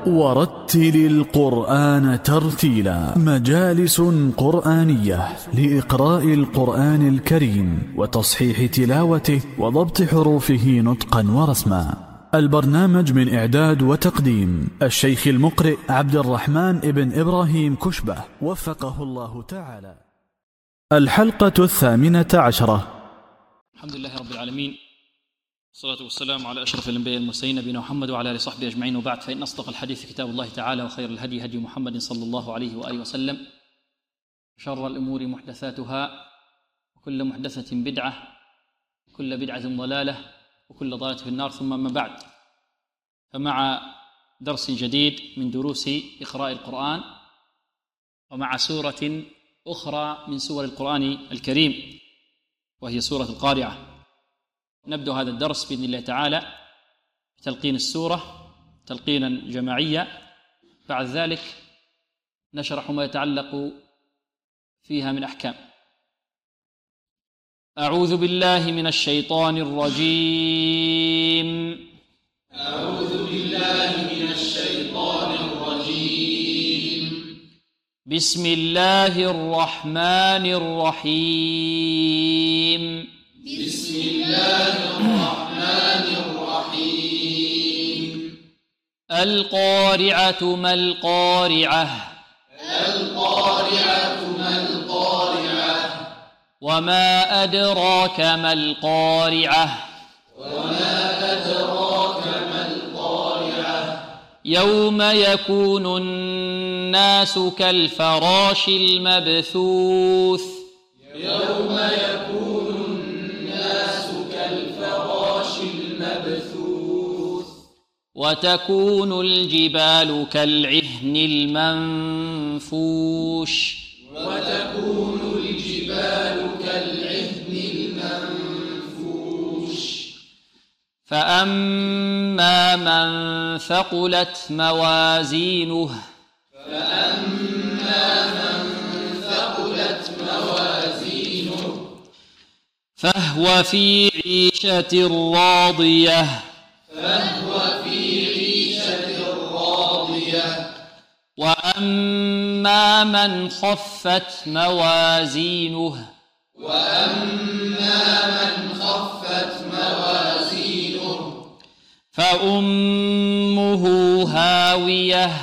ورتل القرآن ترتيلا. مجالس قرآنية لإقراء القرآن الكريم وتصحيح تلاوته وضبط حروفه نطقا ورسما. البرنامج من إعداد وتقديم الشيخ المقرئ عبد الرحمن ابن إبراهيم كشبة وفقه الله تعالى. الحلقة 18. الحمد لله رب العالمين، والصلاة والسلام على أشرف الأنبياء والمرسلين نبينا محمد وعلى آله وصحبه أجمعين، وبعد، فإن أصدق الحديث كتاب الله تعالى، وخير الهدي هدي محمد صلى الله عليه وآله وسلم، شر الأمور محدثاتها، وكل محدثة بدعة، وكل بدعة ضلالة، وكل ضلالة في النار. ثم أما بعد، فمع درس جديد من دروس إقراء القرآن، ومع سورة أخرى من سور القرآن الكريم، وهي سورة القارعة. نبدأ هذا الدرس بإذن الله تعالى بتلقين السورة تلقينا جماعيا، بعد ذلك نشرح ما يتعلق فيها من أحكام. أعوذ بالله من الشيطان الرجيم. أعوذ بالله من الشيطان الرجيم. بسم الله الرحمن الرحيم. بسم الله الرحمن الرحيم. القارعة ما القارعة. القارعة ما القارعة. وما أدراك ما القارعة. وما أدراك ما القارعة. يوم يكون الناس كالفراش المبثوث. يوم يكون الناس كالفراش المبثوث. وتكون الجبال كالعهن المنفوش. وتكون الجبال كالعهن المنفوش. فأما من ثقلت موازينه. فأما من ثقلت موازينه. فهو في عيشة راضية. فهو في عيشة راضية. وأما من خفت موازينه. وأما من خفت موازينه. فأمه هاوية.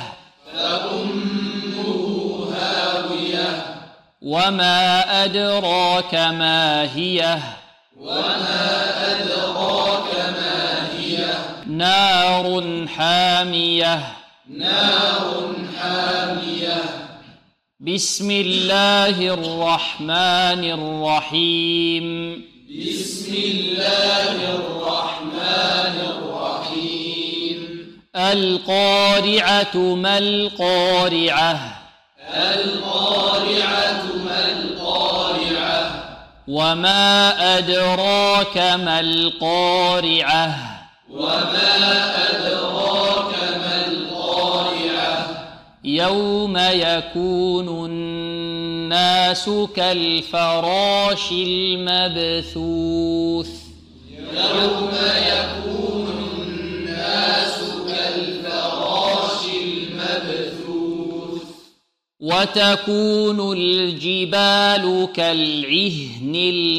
فأمه هاوية. وما أدراك ما هي. وما أدراك ما هي. نار حامية. نار حامية. بسم الله الرحمن الرحيم. بسم الله الرحمن الرحيم. القارعة ما القارعة. القارعة ما القارعة. وما أدراك ما القارعة. وما أدراك ما القارعة. يوم يكون الناس كالفراش المبثوث. يوم يكون الناس كالفراش المبثوث. وتكون الجبال كالعهن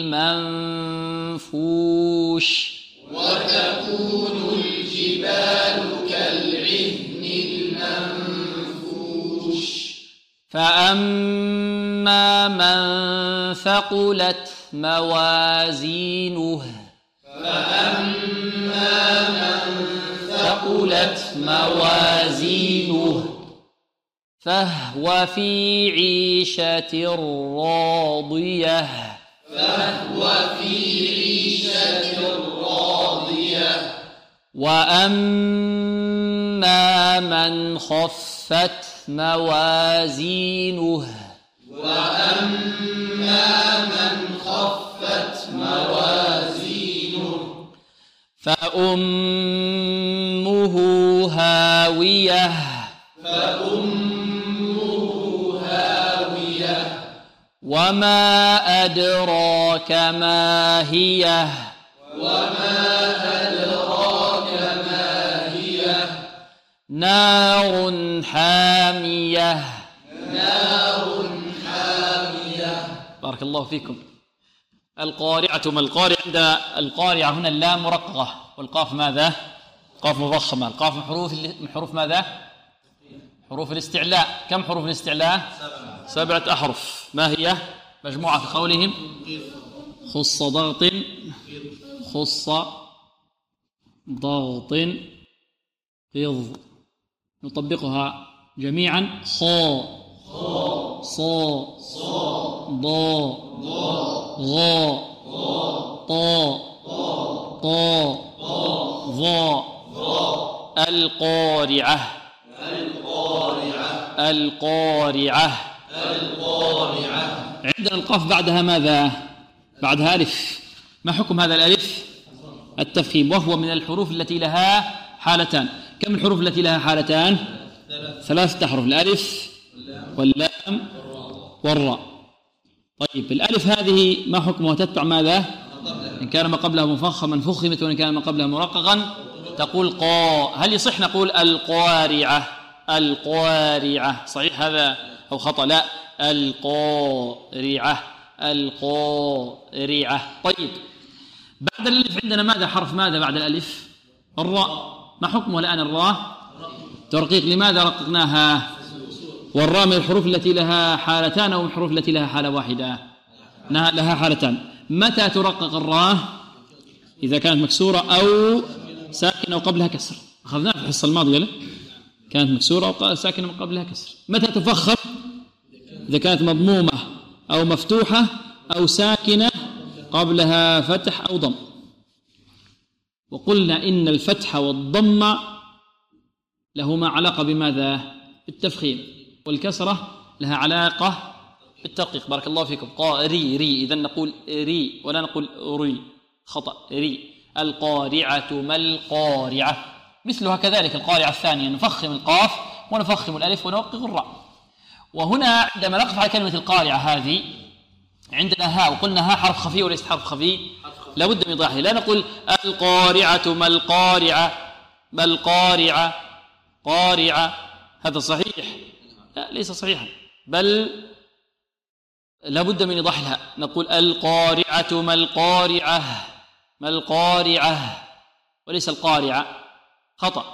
المنفوش. وتكون الجبال كالعهن المنفوش. فأما من ثقلت موازينه. فأما من ثقلت موازينه. فهو في عيشة راضية. فهو في عيشة راضية. وأما من خفت موازينه. وأما من خفت موازينه. فأمه هاوية. فأمه هاوية. وما أدراك ما هي. وما أدراك ما هي. نار حامية. نار حامية. بارك الله فيكم. القارعة ما القارعة؟ عند القارعة هنا اللام مرققة والقاف ماذا؟ قاف مفخمة. القاف من حروف ماذا؟ حروف الاستعلاء. كم حروف الاستعلاء؟ 7 أحرف. ما هي؟ مجموعة في قولهم خص ضغط، خص ضغط قض. نطبقها جميعا. خا صا ضا غا طا ظا. القارعة. القارعة. عندنا القاف بعدها ماذا؟ بعدها ألف. ما حكم هذا الألف؟ التفخيم، وهو من الحروف التي لها حالتان. كم الحروف التي لها حالتان؟ 3 أحرف، الألف واللام والراء. طيب الألف هذه ما حكمها؟ تتبع ماذا؟ إن كان ما قبلها مفخما فخمت، وإن كان ما قبلها مرققا تقول قا. هل يصح نقول القارعة؟ القارعة صحيح هذا أو خطأ؟ لا، القارعة. القارعة. طيب بعد الألف عندنا ماذا؟ حرف ماذا بعد الألف؟ الراء. ما حكمه الآن الراء؟ ترقيق. لماذا رققناها؟ والراء من الحروف التي لها حالتان أو من الحروف التي لها حالة واحدة؟ لها حالتان. متى ترقق الراء؟ إذا كانت مكسورة أو ساكنة وقبلها كسر. أخذناها في الحصة الماضية، كانت مكسورة أو ساكنة وقبلها كسر. متى تفخم؟ إذا كانت مضمومة أو مفتوحة أو ساكنة قبلها فتح أو ضم. وقلنا إن الفتح والضم لهما علاقة بماذا؟ بالتفخيم، والكسرة لها علاقة بالترقيق. بارك الله فيكم. قاري ري، إذن نقول ري ولا نقول ري، خطأ. ري. القارعة ما القارعة. مثلها كذلك القارعة الثانية، نفخم القاف ونفخم الألف ونوقف الراء. وهنا عندما نقف على كلمة القارعة هذه عندنا هاء، وقلنا هاء حرف خفي وليس حرف خفي، لا بد من إيضاحه. لا نقول القارعة ما القارعة، ما القارعة قارعة، هذا صحيح؟ لا، ليس صحيحا، بل لا بد من إيضاح الهاء. نقول القارعة ما القارعة، ما القارعة، وليس القارعة، خطأ.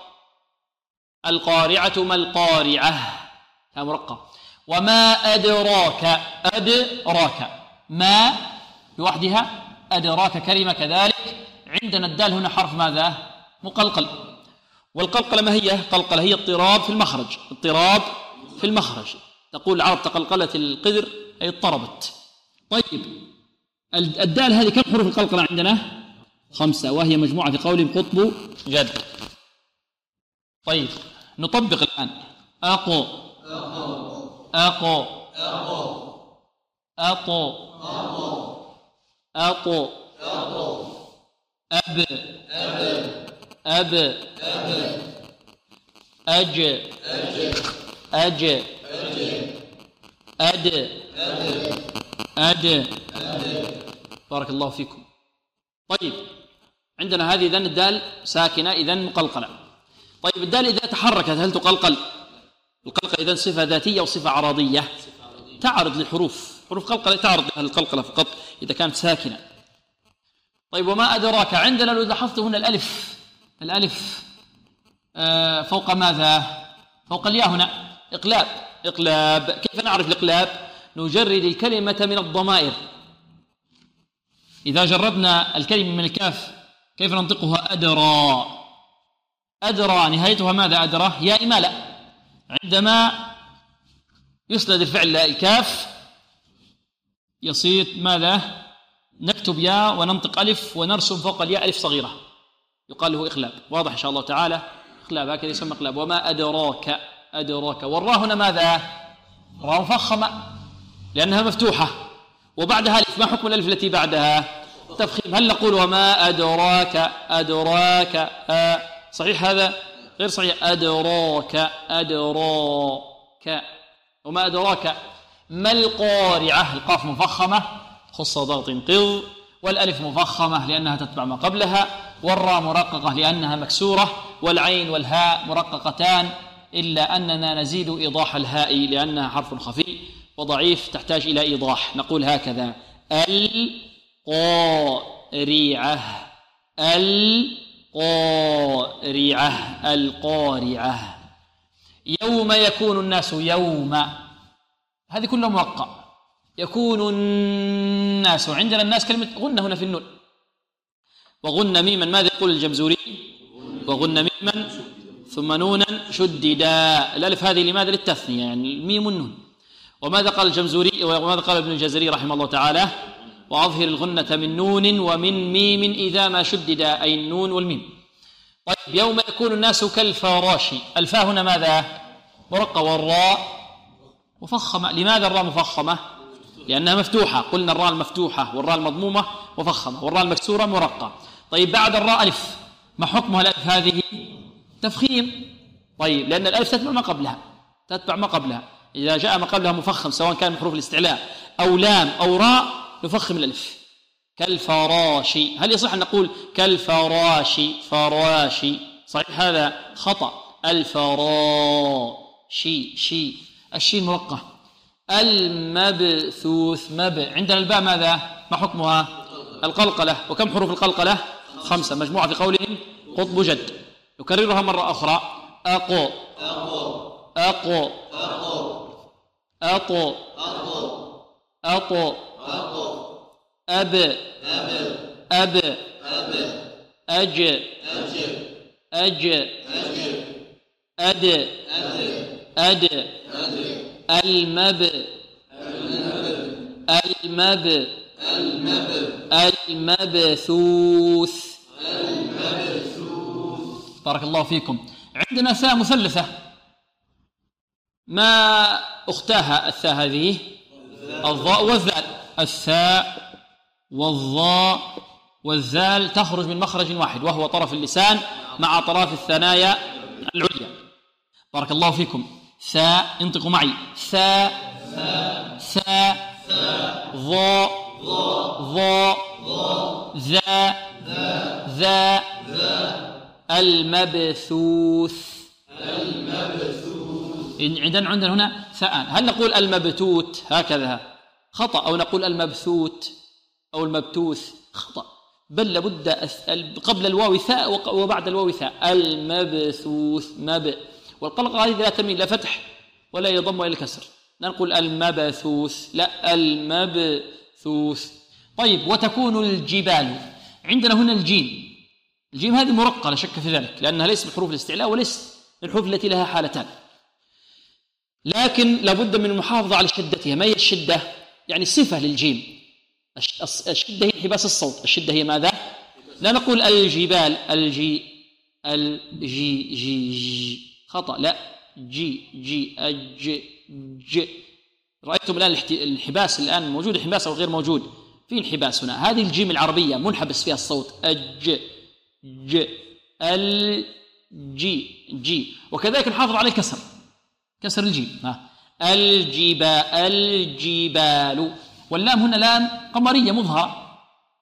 القارعة ما القارعة، ها مرقق. وما أدراك، أدراك، ما لوحدها، أدراك كلمة كذلك. عندنا الدال هنا حرف ماذا؟ مقلقل. والقلقلة ما هي؟ قلقلة هي اضطراب في المخرج، اضطراب في المخرج. تقول العرب تقلقلت القدر أي اضطربت. طيب الدال هذه كم حروف القلقلة عندنا؟ 5، وهي مجموعة في قولهم قطب جد. طيب نطبق الآن. أقو أقو أقو أقو أب أب أج أج أد أد. بارك الله فيكم. طيب عندنا هذه إذن الدال ساكنة إذن مقلقلة. طيب الدال إذا تحركت هل تقلقل؟ القلقلة إذن صفة ذاتية أو صفة عرضية؟ تعرض لحروف، حروف قلقلة تعرض لها القلقلة فقط إذا كانت ساكنة. طيب وما أدراك، عندنا لو لاحظت هنا الألف، الألف فوق ماذا؟ فوق الياء هنا إقلاب. إقلاب كيف نعرف الإقلاب؟ نجرد الكلمة من الضمائر. إذا جردنا الكلمة من الكاف كيف ننطقها؟ أدرى. أدرى نهايتها ماذا؟ أدرى ياء إمالة. عندما يسند الفعل الكاف يصير ماذا؟ نكتب ياء وننطق ألف ونرسم فوق الياء ألف صغيرة، يقال له إقلاب. واضح إن شاء الله تعالى؟ إقلاب هكذا يسمى إقلاب. وما أدراك، أدراك. والراء هنا ماذا؟ راء مفخمة لأنها مفتوحة وبعدها ألف. ما حكم الألف التي بعدها؟ تفخيم. هل نقول وما أدراك، أدراك صحيح هذا؟ غير صحيح. أدراك، أدراك. وما أدراك ما القارعة، القاف مفخمة خص ضغط قض، والألف مفخمة لأنها تتبع ما قبلها، والراء مرققة لأنها مكسورة، والعين والهاء مرققتان، إلا أننا نزيد إيضاح الهاء لأنها حرف خفي وضعيف تحتاج إلى إيضاح. نقول هكذا: القارعة، القارعة، القارعة. يوم يكون الناس، يوم، هذه كلها موقع. يكون الناس، عندنا الناس كلمة غنة هنا في النون، وغن ميما، ماذا يقول الجمزوري؟ وغن ميما ثم نونا شددا. الألف هذه لماذا؟ للتثنية، يعني الميم والنون. وماذا قال الجمزوري وماذا قال ابن الجزري رحمه الله تعالى؟ وأظهر الغنة من نون ومن ميم إذا ما شددا، أي النون والميم. طيب، يوم يكون الناس كالفراش، الفاء هنا ماذا؟ مرقة، والراء مفخمة. لماذا الراء مفخمة؟ لأنها مفتوحة، قلنا الراء المفتوحة والراء المضمومة مفخمة، والراء المكسورة مرقة. طيب، بعد الراء ألف، ما حكمها الألف هذه؟ تفخيم. طيب، لأن الألف تتبع ما قبلها، تتبع ما قبلها. إذا جاء ما قبلها مفخم سواء كان من حروف الاستعلاء أو لام أو راء نفخم الألف. كالفراش، هل يصح أن نقول كالفراش فراشي؟ صحيح هذا خطأ. الفراشي، شي، الشين مرقة. المبثوث، عندنا الباء ماذا؟ ما حكمها؟ القلقلة. وكم حروف القلقلة؟ 5، مجموعة في قولهم قطب جد. يكررها مرة أخرى: أقو، أقو، أطو، أطو، أب، أب، أج، أج، أد، أد، المب، المب، المبثوث. بارك الله فيكم. عندنا ثاء مثلثة، ما أختاها الثاء هذه؟ الضاء والذال. الثاء والضاء والذال تخرج من مخرج واحد، وهو طرف اللسان مع طرف الثنايا العليا. بارك الله فيكم. ثاء، انطقوا معي: ثاء، ثاء، ضاء، ضاء، ذا، ذا، المبثوث. عندنا هنا ثاء. هل نقول المبتوت هكذا؟ خطأ. أو نقول المبثوت أو المبتوث؟ خطأ. بل لابد قبل الواو ثاء وبعد الواو ثاء. المبثوث، والقلقلة هذه لا تميل لا فتح ولا يضم ولا الكسر، لا نقول المبثوث، لا المبثوث. طيب، وتكون الجبال. عندنا هنا الجيم هذه مرقة لا شك في ذلك، لأنها ليس من حروف الاستعلاء وليس من الحروف التي لها حالتان، لكن لابد من المحافظة على شدتها. ما هي الشدة؟ يعني صفة للجيم. الشدة هي انحباس الصوت. الشدة هي ماذا؟ لا نقول الجبال، الجي، جي، خطأ. لا، جي، أج، ج. رأيتم الآن الانحباس، الآن موجود انحباس أو غير موجود؟ في انحباس هنا. هذه الجيم العربية منحبس فيها الصوت. أج، ج، الجي. وكذلك نحافظ على الكسر، كسر الجيم. الجبال. واللام هنا لام قمرية مظهرة.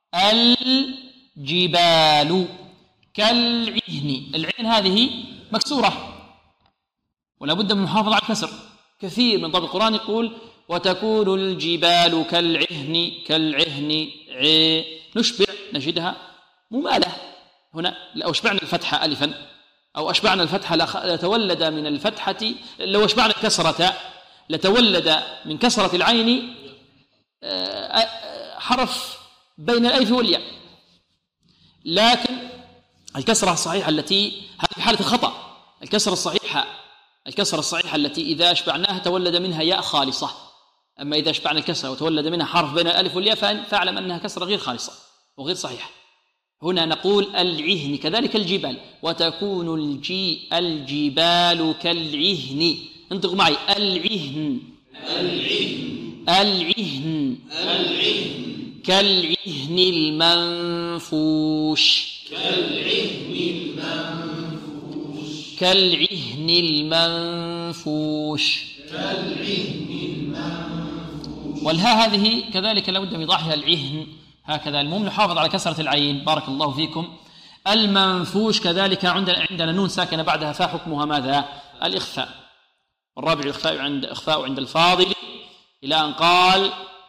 الجبال. كالعهن، العين هذه مكسورة ولا بد من المحافظة على الكسر. كثير من طلاب القرآن يقول: وتكون الجبال كالعهن، نشبع، نجدها ممالة هنا. لو أشبعنا الفتحة ألفا أو أشبعنا الفتحة لتولد من الفتحة، لو أشبعنا الكسرة لتولد من كسرة العين حرف بين الألف والياء. لكن الكسرة الصحيحة التي هذه حالة الخطأ، الكسرة الصحيحة التي إذا أشبعناها تولد منها ياء خالصة. أما إذا أشبعنا الكسرة وتولد منها حرف بين الألف والياء فاعلم أنها كسرة غير خالصة وغير صحيحة. هنا نقول العهن. كذلك الجبال. وتكون الجبال كالعهن. انطقوا معي: العهن، العهن، كالعهن المنفوش، كالعهن المنفوش. والهاء هذه كذلك لابد من إيضاحها. العهن هكذا. المهم نحافظ على كسرة العين. بارك الله فيكم. المنفوش كذلك عندنا نون ساكنة بعدها فاء، حكمها ماذا؟ الإخفاء. والرابع الإخفاء عند الفاضل إلى أن قال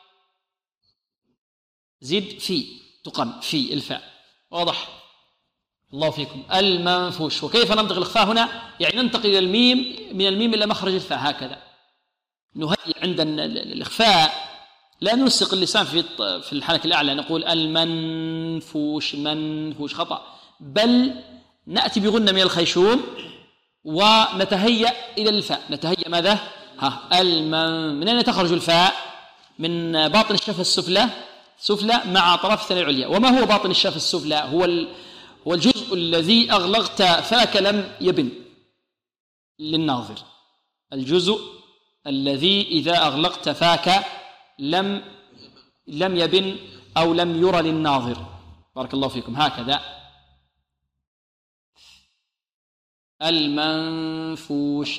زد في تقن في الفاء. واضح؟ الله فيكم. المنفوش. وكيف ننطق الإخفاء هنا؟ يعني ننتقل إلى الميم، من الميم إلى مخرج الفاء هكذا. نهيئ عند الإخفاء لا نلصق اللسان في الحنك الأعلى نقول المنفوش منفوش، خطأ، بل نأتي بغنة من الخيشوم ونتهيأ إلى الفاء. نتهيأ ماذا؟ من أين تخرج الفاء؟ من باطن الشفة السفلى مع طرف الثانية العليا. وما هو باطن الشفة السفلى؟ هو الجزء الذي أغلقت فاك لم يبن للناظر، الجزء الذي إذا أغلقت فاك لم يبن أو لم يرى للناظر. بارك الله فيكم. هكذا المنفوش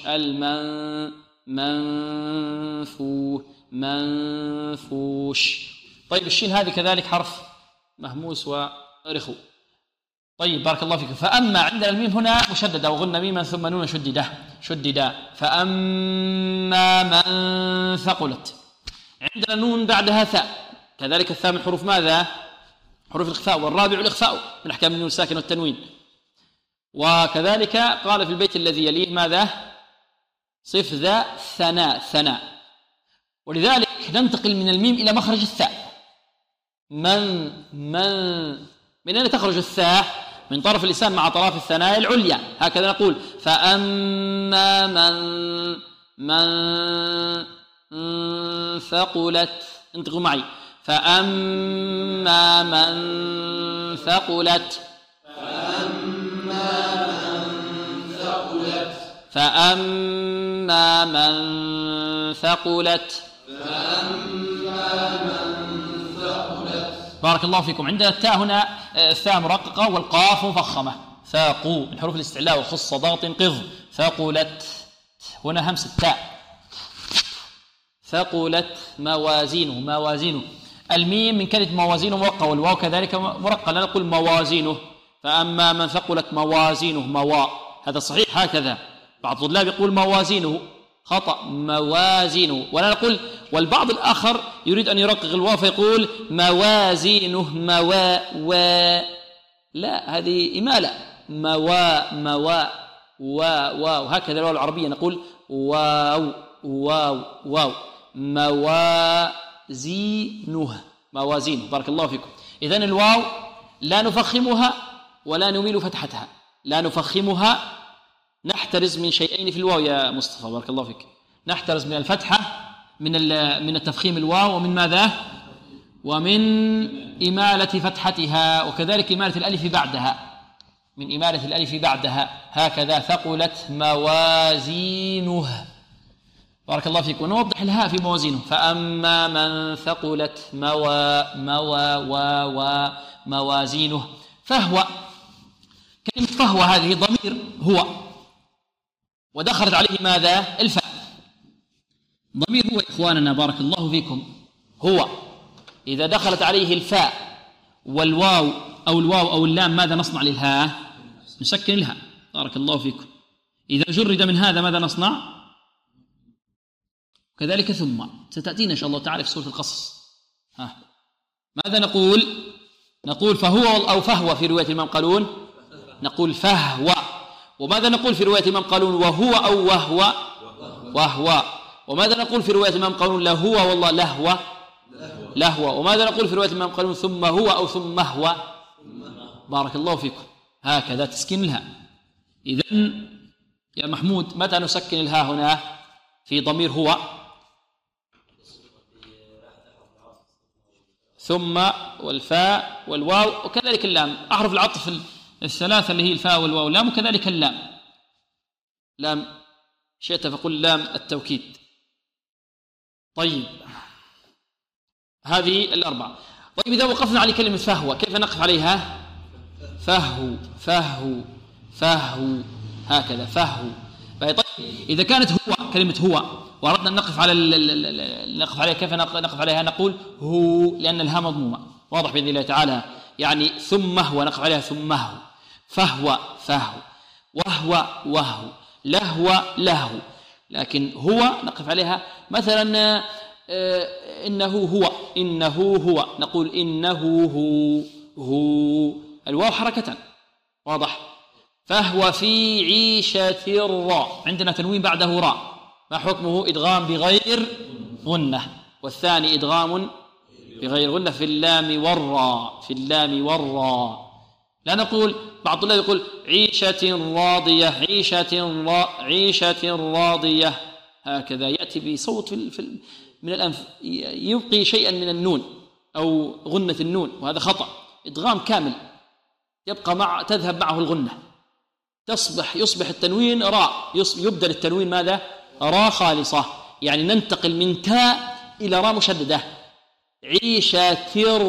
منفوش. طيب الشين هذه كذلك حرف مهموس ورخو. طيب بارك الله فيكم. فأما عندنا الميم هنا مشددة وغن ميما ثم نون شددا. فأما من ثقلت، عندنا نون بعدها ثاء، كذلك الثاء من حروف ماذا؟ حروف الإخفاء. والرابع الإخفاء من أحكام النون الساكن والتنوين. وكذلك قال في البيت الذي يليه ماذا؟ صف ذا ثناء. ولذلك ننتقل من الميم إلى مخرج الثاء. من أين تخرج الثاء؟ من طرف اللسان مع طرف الثنايا العليا. هكذا نقول فأما من ثقلت. انطقوا معي. فأما من ثقلت بارك الله فيكم. عندنا التاء هنا الثاء مرققة والقاف مفخمة. ثاقوا من حروف الاستعلاء وخص ضغط قض. ثقلت هنا همس التاء. ثقلت موازينه. الميم من كلمة موازينه مرقة، والواو كذلك مرقة، لا نقول موازينه. فأما من ثقلت موازينه هذا صحيح هكذا. بعض الطلاب يقول موازينه، خطأ، موازينه. ولا نقول. والبعض الآخر يريد أن يرقق الواو فيقول موازينه لا، هذه إمالة. واو هكذا. الواو العربية نقول واو موازينه. بارك الله فيكم. إذن الواو لا نفخمها ولا نميل فتحتها. لا نفخمها، نحترز من شيئين في الواو يا مصطفى بارك الله فيك. نحترز من الفتحة، من التفخيم الواو، ومن ماذا؟ ومن إمالة فتحتها، وكذلك إمالة الألف بعدها، من إمالة الألف بعدها. هكذا ثقلت موازينه. بارك الله فيك. ونوضح الهاء في موازينه. فأما من ثقلت موازينه. فهو، كلمة فهو هذه ضمير هو، ودخلت عليه ماذا؟ الفاء. ضمير هو إخواننا بارك الله فيكم. هو إذا دخلت عليه الفاء والواو أو اللام ماذا نصنع للهاء؟ نسكن الهاء. بارك الله فيكم. إذا جرد من هذا ماذا نصنع؟ كذلك ثم ستأتينا إن شاء الله تعالى في سورة القصص. ماذا نقول فهو أو فهو في رواية الإمام قالون؟ نقول فهو. وماذا نقول في رواية الإمام قالون؟ وهو أو وهو. وماذا نقول في رواية الإمام قالون؟ لهو والله لهو. وماذا نقول في رواية الإمام قالون؟ ثم هو أو ثم هو. بارك الله فيكم. هكذا تسكين الهاء. إذن يا محمود متى نسكن الهاء هنا في ضمير هو؟ ثم والفاء والواو، وكذلك اللام. أحرف العطف الثلاثة اللي هي الفاء والواو واللام، وكذلك اللام. لام شئت فقل لام التوكيد. طيب هذه الأربعة. طيب إذا وقفنا على كلمة فهو كيف نقف عليها؟ فهو هكذا فهو. طيب إذا كانت هو كلمة هو وأردنا أن نقف عليها كيف نقف عليها؟ نقول هو، لأن الهاء مضمومة. واضح بإذن الله تعالى. يعني ثم هو نقف عليها ثم هو. فهو وهو لهو. لكن هو نقف عليها مثلا إنه هو نقول إنه هو الواو حركة، واضح. فهو في عيشة راء، عندنا تنوين بعده راء، ما حكمه؟ إدغام بغير غنة، والثاني إدغام بغير غنة في اللام والراء. لا نقول، بعض الله يقول عيشة راضية، هكذا يأتي بصوت من الأنف يبقي شيئا من النون أو غنة النون، وهذا خطأ. إدغام كامل يبقى تذهب معه الغنة، يصبح التنوين راء، يبدل التنوين ماذا؟ راء خالصة، يعني ننتقل من تاء إلى راء مشددة. عيشة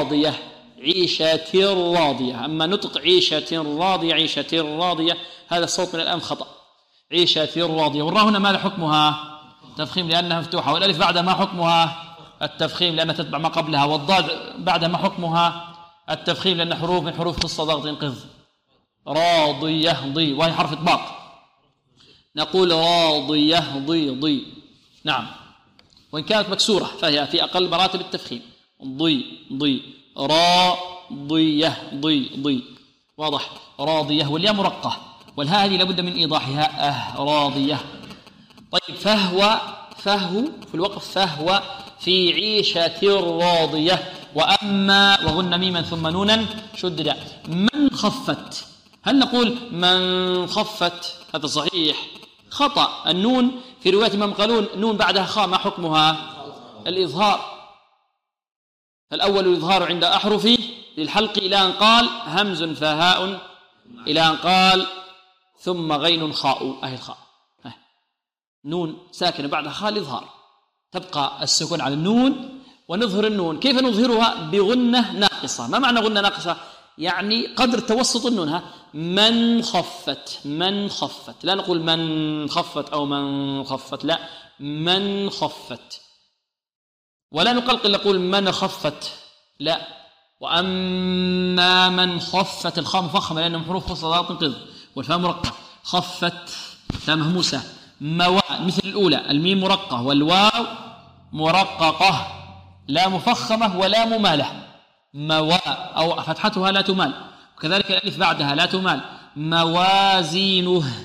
راضية. أما نطق عيشة راضية هذا الصوت من الأنف خطأ. عيشة راضية. والراء هنا ماذا حكمها؟ تفخيم لأنها مفتوحة، والألف بعدها ما حكمها؟ التفخيم لأنها تتبع ما قبلها، والضاد بعدها ما حكمها؟ التفخيم لأن حروف من حروف خص ضغط انقذ. راضية ضي، وهي حرف إطباق، نقول راضية ضي. نعم، وإن كانت مكسورة فهي في أقل مراتب التفخيم. ضي راضية ضي، واضح. راضية، والياء مرقة، والهاء هذه لابد من إيضاحها. راضية. طيب فهو في الوقف، فهو في عيشة راضية. وأما وغن ميما ثم نونا شدد. من خفت، هل نقول من خفت؟ هذا صحيح، خطأ. النون في رواية إمام قالون نون بعدها خاء، ما حكمها؟ الإظهار. فالأول الإظهار عند أحرف للحلق إلى أن قال همز فهاء، إلى أن قال ثم غين خاء، أهي الخاء نون ساكنة بعدها خاء الإظهار، تبقى السكون على النون ونظهر النون. كيف نظهرها؟ بغنة ناقصة. ما معنى غنة ناقصة؟ يعني قدر توسط النون. من خفت، لا نقول من خفت أو من خفت، لا، من خفت. ولا نقلقل نقول من خفت، لا. وأما من خفت، الخاء مفخمة لأنهم حروف خص ضغط انقذ، والفاء مرقة. خفت تاء مهموسة. مواء مثل الأولى، الميم مرقة والواو مرققة، لا مفخمة ولا ممالة. مواء أو فتحتها لا تمال، وكذلك الألف بعدها لا تمال. موازينه.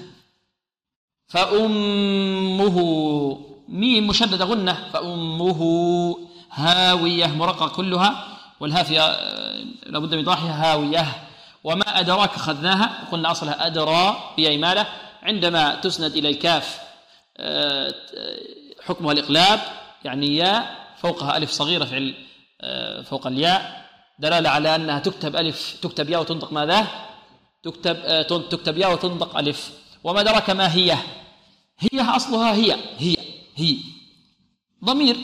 فأمه ميم مشددة غنة، فأمه هاوية مرققة كلها، والهاء لابد من إيضاحها هاوية. وما أدراك أخذناها، قلنا أصلها أدرى بإمالة، عندما تسند إلى الكاف حكمها الإقلاب، يعني ياء فوقها ألف صغيرة فوق الياء، دلالة على أنها تكتب ياء وتنطق ماذا؟ تكتب ياء وتنطق ألف. وما أدراك ما هي أصلها هي ضمير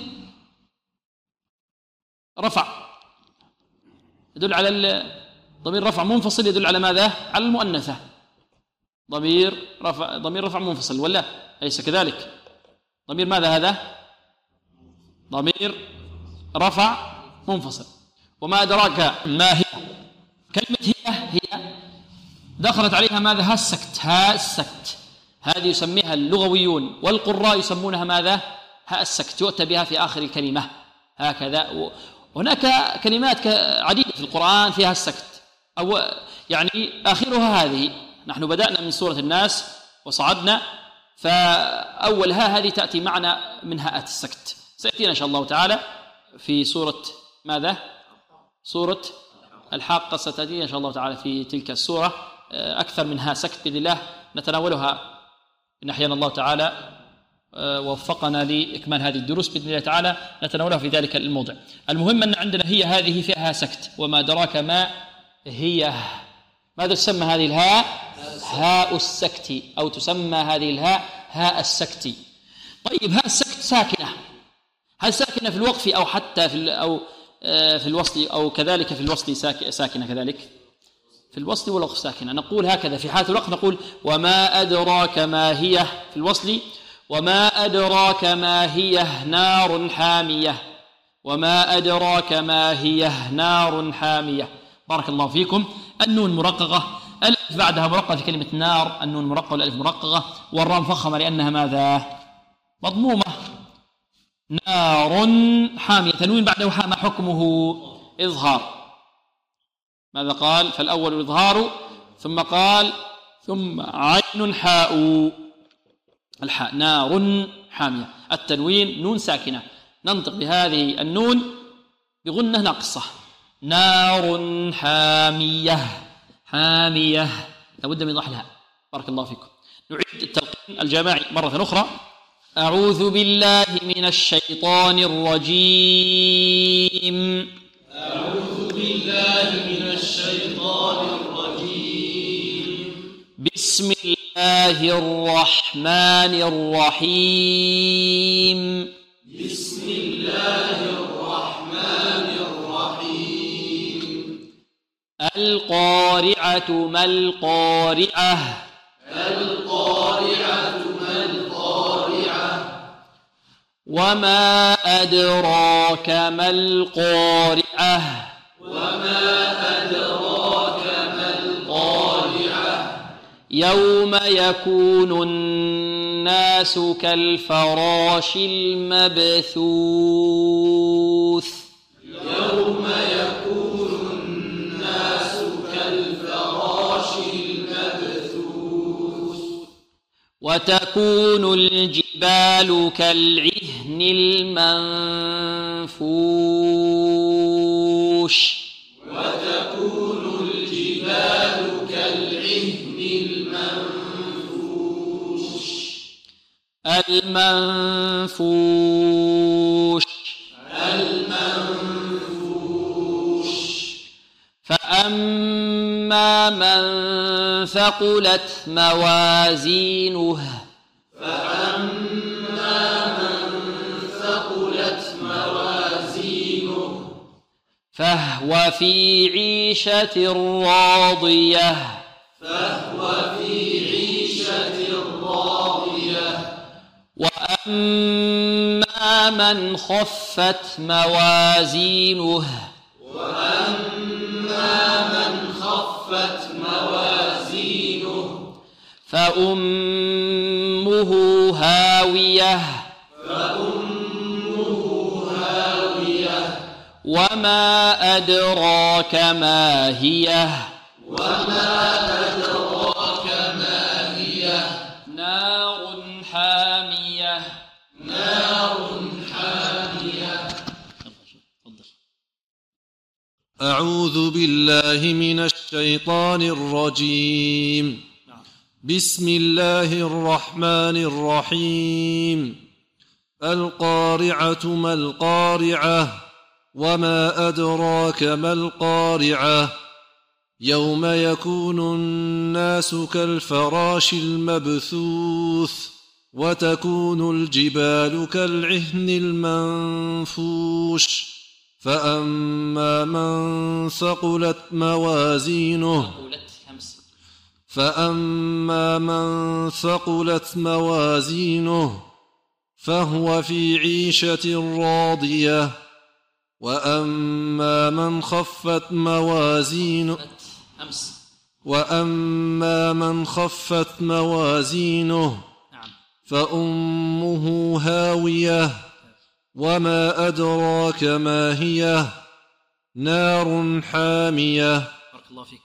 رفع يدل على ضمير رفع منفصل، يدل على ماذا؟ على المؤنثة. ضمير رفع منفصل، ولا أليس كذلك؟ ضمير ماذا هذا؟ ضمير رفع منفصل. وما أدراك ما هي؟ كلمة هي دخلت عليها ماذا؟ ها السكت. هذه يسميها اللغويون والقراء يسمونها ماذا؟ ها السكت، يؤتى بها في آخر الكلمة هكذا. هناك كلمات عديدة في القرآن فيها السكت، أو يعني آخرها هذه. نحن بدأنا من سورة الناس وصعدنا، فأولها هذه تأتي معنا من هاءات السكت. سيأتينا إن شاء الله تعالى في سورة ماذا؟ سورة الحاقة، ستأتينا إن شاء الله تعالى في تلك السورة أكثر من هاء سكت بإذن الله، نتناولها إن أحيانا الله تعالى ووفقنا لإكمال هذه الدروس بإذن الله تعالى، نتناولها في ذلك الموضع. المهم أن عندنا هذه فيها سكت. وما أدراك ما هي؟ ماذا تسمى هذه الهاء؟ هاء السكت، أو تسمى هذه الهاء هاء السكت. طيب هاء السكت ساكنة، هل ساكنة في الوقف أو حتى في الوصل، أو كذلك في الوصل ساكنة كذلك؟ في الوصل والوقف ساكنة. نقول هكذا في حالة الوقف، نقول وما أدراك ما هي في الوصل، وما أدراك ما هي نار حامية، وما أدراك ما هي نار حامية. بارك الله فيكم. النون مرققة، الألف بعدها مرققة في كلمة نار، النون مرققة والألف مرققة، والراء مفخمة لأنها ماذا؟ مضمومة. نار حامية، تنوين بعده حاء، ما حكمه؟ إظهار. ماذا قال؟ فالأول الإظهار، ثم قال ثم عين حاء، الحاء نار حامية. التنوين نون ساكنة، ننطق بهذه النون بغنة ناقصة. نار حامية، حامية لابد من إيضاح الهاء. بارك الله فيكم. نعيد التلقين الجماعي مرة أخرى. أعوذ بالله من الشيطان الرجيم. أعوذ بالله من الشيطان الرجيم. بسم الله الرحمن الرحيم. بسم الله الرحمن الرحيم. القارعة ما القارعة. القارعة ما القارعة. وما أدراك ما القارعة. وما أدراك ما القارعة. يوم يكون الناس كالفراش المبثوث. يوم يكون الناس كالفراش المبثوث. وتكون الجبال كالعهن المنفوش. وتكون الجبال كالعهن المنفوش. المنفوش. المنفوش. فأما من ثقلت موازينه. فأما من ثقلت موازينه. فهو في عيشة راضية. فهو في عيشة راضية. وأما من خفت موازينه. وأما من خفت موازينه. فأمه هاوية. فأمه هاوية. وما أدراك ما هي. وما أدراك ما هي. نار حامية. نار حامية. أعوذ بالله من الشيطان الرجيم. بسم الله الرحمن الرحيم. القارعة ما القارعة. وما أدراك ما القارعة. يوم يكون الناس كالفراش المبثوث. وتكون الجبال كالعهن المنفوش. فأما من ثقلت موازينه. فأما من ثقلت موازينه فهو في عيشة راضية. وأما من خفت موازينه. وأما من خفت موازينه فأمه هاوية. وما أدراك ما هي. نار حامية. بارك الله فيك.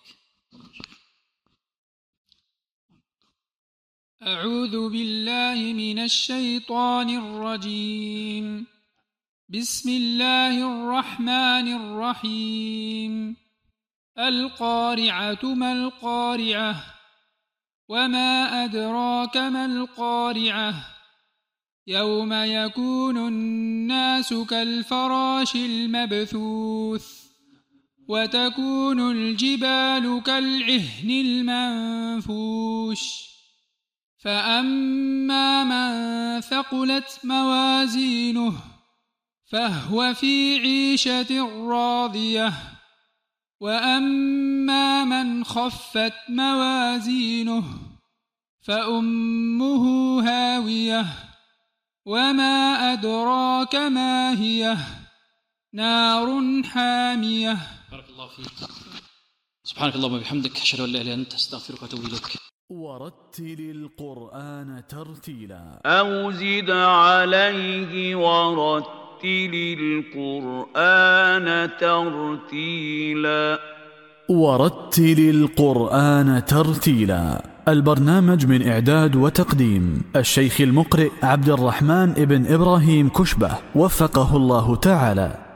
أعوذ بالله من الشيطان الرجيم. بسم الله الرحمن الرحيم. القارعة ما القارعة. وما أدراك ما القارعة. يوم يكون الناس كالفراش المبثوث. وتكون الجبال كالعهن المنفوش. فأما من ثقلت موازينه فهو في عيشة راضية. وأما من خفت موازينه فأمه هاوية. وما أدراك ما هي. نار حامية. بارك الله فيك. سبحانك اللهم وبحمدك، أشهد أن لا إله إلا أنت، أستغفرك وأتوب إليك. ورتل القرآن ترتيلا أو زد عليه ورتل القرآن ترتيلا. ورتل القرآن ترتيلا، البرنامج من إعداد وتقديم الشيخ المقرئ عبد الرحمن ابن إبراهيم كشبة، وفقه الله تعالى.